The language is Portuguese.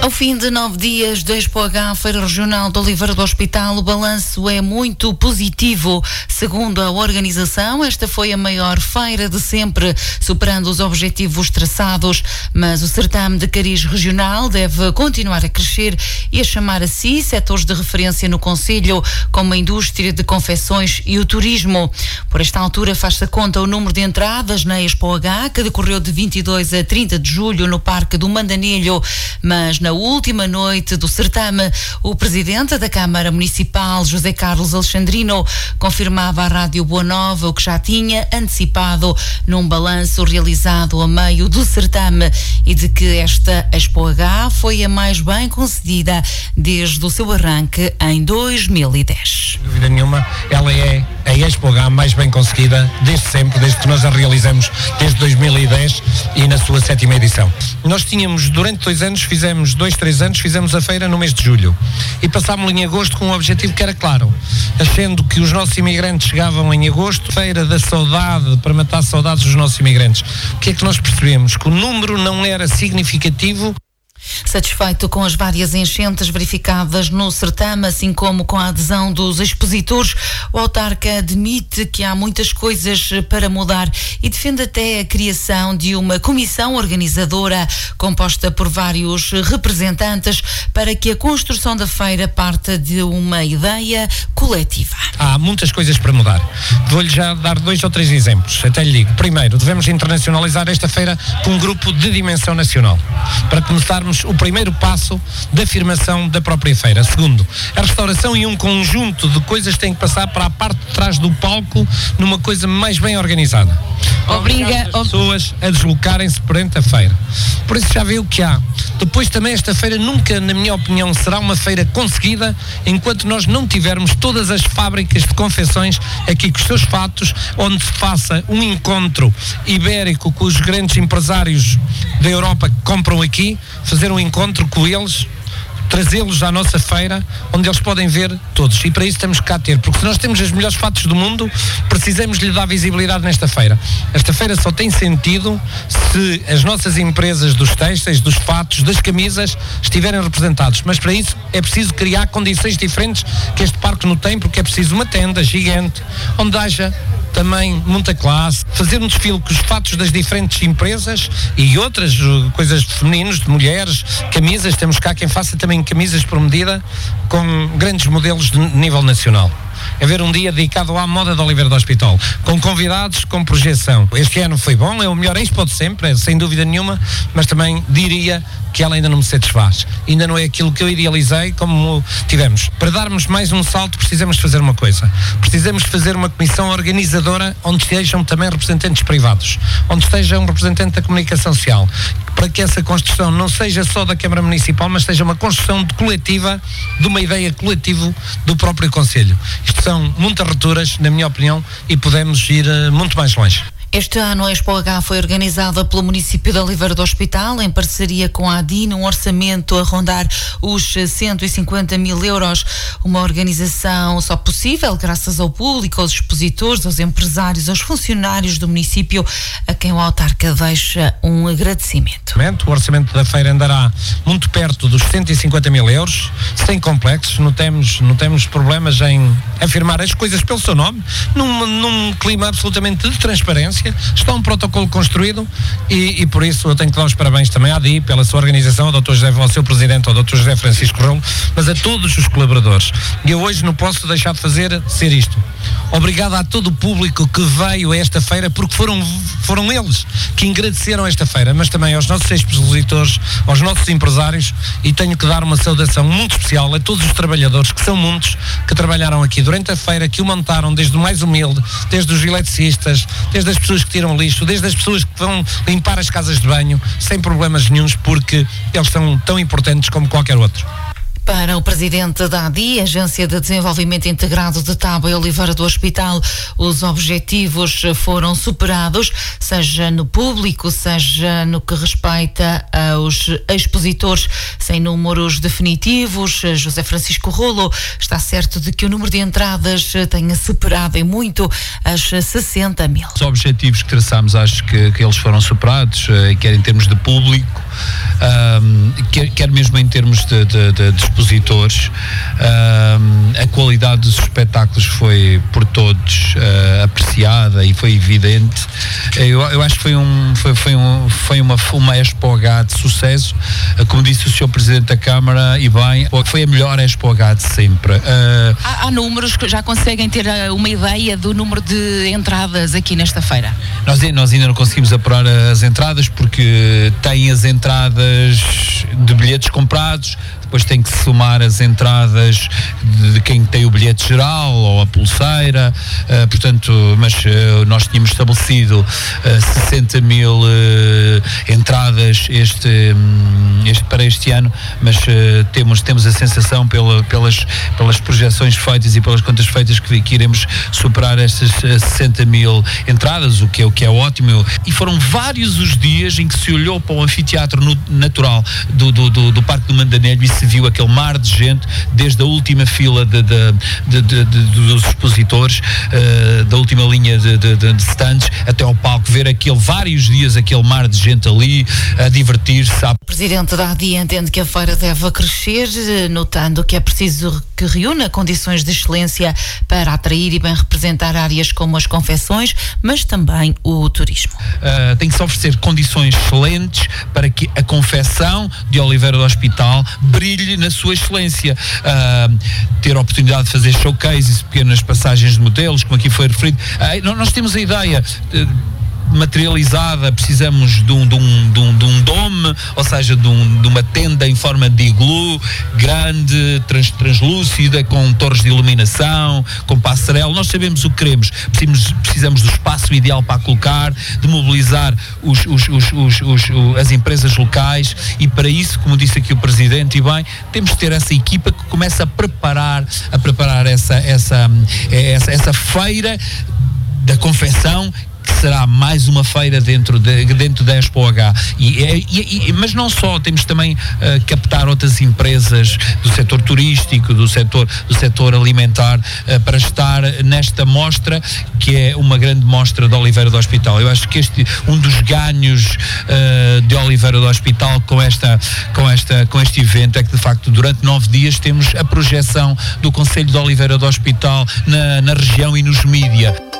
Ao fim de 9 dias da Expo H, Feira Regional de Oliveira do Hospital, o balanço é muito positivo. Segundo a organização, esta foi a maior feira de sempre, superando os objetivos traçados. Mas o certame de cariz regional deve continuar a crescer e a chamar a si setores de referência no concelho, como a indústria de confecções e o turismo. Por esta altura faz-se a conta o número de entradas na Expo H, que decorreu de 22 a 30 de julho no Parque do Mandanilho, mas na última noite do certame, o presidente da Câmara Municipal, José Carlos Alexandrino, confirmava à Rádio Boa Nova o que já tinha antecipado num balanço realizado a meio do certame, e de que esta Expo H foi a mais bem concedida desde o seu arranque em 2010. Sem dúvida nenhuma, ela é a Expo H mais bem conseguida desde sempre, desde que nós a realizamos desde 2010 e na sua 7ª edição. Nós tínhamos, durante 2 anos, fizemos 2-3 anos, fizemos a feira no mês de julho e passámos em agosto com um objetivo que era claro, achando que os nossos imigrantes chegavam em agosto, feira da saudade, para matar saudades dos nossos imigrantes. O que é que nós percebemos? Que o número não era significativo. Satisfeito com as várias enchentes verificadas no certame, assim como com a adesão dos expositores, o autarca admite que há muitas coisas para mudar e defende até a criação de uma comissão organizadora composta por vários representantes para que a construção da feira parta de uma ideia coletiva. Há muitas coisas para mudar. Vou-lhe já dar 2 ou 3 exemplos. Até lhe digo. Primeiro, devemos internacionalizar esta feira com um grupo de dimensão nacional, para começarmos o primeiro passo da afirmação da própria feira. Segundo, a restauração e um conjunto de coisas têm que passar para a parte de trás do palco numa coisa mais bem organizada. Obriga as pessoas a deslocarem-se perante a feira. Por isso já vê o que há. Depois também esta feira nunca, na minha opinião, será uma feira conseguida enquanto nós não tivermos todas as fábricas de confecções aqui com os seus fatos, onde se faça um encontro ibérico com os grandes empresários da Europa que compram aqui, fazer um encontro com eles, trazê-los à nossa feira, onde eles podem ver todos. E para isso temos que cá ter, porque se nós temos as melhores fatos do mundo, precisamos lhe dar visibilidade nesta feira. Esta feira só tem sentido se as nossas empresas dos têxteis, dos fatos, das camisas estiverem representados. Mas para isso é preciso criar condições diferentes que este parque não tem, porque é preciso uma tenda gigante, onde haja também muita classe, fazer um desfile com os fatos das diferentes empresas e outras coisas de femininos, de mulheres, camisas, temos cá quem faça também camisas por medida com grandes modelos de nível nacional. Haver um dia dedicado à moda de Oliveira do Hospital, com convidados, com projeção. Este ano foi bom, é o melhor Expo de sempre, sem dúvida nenhuma, mas também diria que ela ainda não me satisfaz. Ainda não é aquilo que eu idealizei como tivemos. Para darmos mais um salto, precisamos fazer uma coisa. Precisamos fazer uma comissão organizadora onde estejam também representantes privados, onde esteja um representante da comunicação social, para que essa construção não seja só da Câmara Municipal, mas seja uma construção coletiva, de uma ideia coletiva do próprio Concelho. Isto são muitas rupturas, na minha opinião, e podemos ir muito mais longe. Este ano a Expo H foi organizada pelo município de Oliveira do Hospital, em parceria com a ADIN, um orçamento a rondar os 150 mil euros. Uma organização só possível graças ao público, aos expositores, aos empresários, aos funcionários do município, a quem o autarca deixa um agradecimento. O orçamento da feira andará muito perto dos 150 mil euros, sem complexos, não temos problemas em afirmar as coisas pelo seu nome, num clima absolutamente de transparência. Está um protocolo construído e por isso eu tenho que dar os parabéns também à ADI pela sua organização, ao Dr. José, ao seu presidente, ao Dr. José Francisco Rolo, mas a todos os colaboradores. E eu hoje não posso deixar de ser isto. Obrigado a todo o público que veio a esta feira, porque foram eles que agradeceram esta feira, mas também aos nossos expositores, aos nossos empresários, e tenho que dar uma saudação muito especial a todos os trabalhadores, que são muitos, que trabalharam aqui durante a feira, que o montaram desde o mais humilde, desde os eletricistas, desde as pessoas que tiram lixo, desde as pessoas que vão limpar as casas de banho, sem problemas nenhuns, porque eles são tão importantes como qualquer outro. Para o presidente da ADI, Agência de Desenvolvimento Integrado de Tábua e Oliveira do Hospital, os objetivos foram superados, seja no público, seja no que respeita aos expositores sem números definitivos. José Francisco Rolo está certo de que o número de entradas tenha superado em muito as 60 mil. Os objetivos que traçámos, acho que eles foram superados, quer em termos de público, quer mesmo em termos de expositores. A qualidade dos espetáculos foi por todos apreciada e foi evidente. Eu acho que foi uma Expo-H de sucesso. Como disse o Sr. Presidente da Câmara, e bem, foi a melhor Expo-H de sempre. Há números que já conseguem ter uma ideia do número de entradas aqui nesta feira? Nós ainda não conseguimos apurar as entradas, porque tem as entradas de bilhetes comprados, depois tem que se somar as entradas de quem tem o bilhete geral ou a pulseira, portanto, mas nós tínhamos estabelecido 60 mil entradas para este ano, mas temos a sensação pelas projeções feitas e pelas contas feitas que iremos superar estas 60 mil entradas, o que é ótimo. E foram vários os dias em que se olhou para o anfiteatro natural do Parque do Mandanelho e se viu aquele mar de gente, desde a última fila dos expositores, da última linha de stands até ao palco, ver vários dias aquele mar de gente ali a divertir-se. O Presidente da ADI entende que a feira deve crescer, notando que é preciso que reúna condições de excelência para atrair e bem representar áreas como as confecções, mas também o turismo. Tem que se oferecer condições excelentes para que a confecção de Oliveira do Hospital brilhe na sua excelência. Ter a oportunidade de fazer showcases, pequenas passagens de modelos, como aqui foi referido. Nós temos a ideia materializada, precisamos de um dome, ou seja, de uma tenda em forma de iglu, grande, translúcida, com torres de iluminação, com passarela. Nós sabemos o que queremos. Precisamos do espaço ideal para colocar, de mobilizar as empresas locais, e para isso, como disse aqui o Presidente, e bem, temos de ter essa equipa que começa a preparar essa feira da confecção, que será mais uma feira dentro da Expo-H. Mas não só, temos também captar outras empresas do setor turístico, do setor alimentar, para estar nesta mostra, que é uma grande mostra de Oliveira do Hospital. Eu acho que um dos ganhos de Oliveira do Hospital com este evento é que, de facto, durante 9 dias temos a projeção do Concelho de Oliveira do Hospital na região e nos mídia.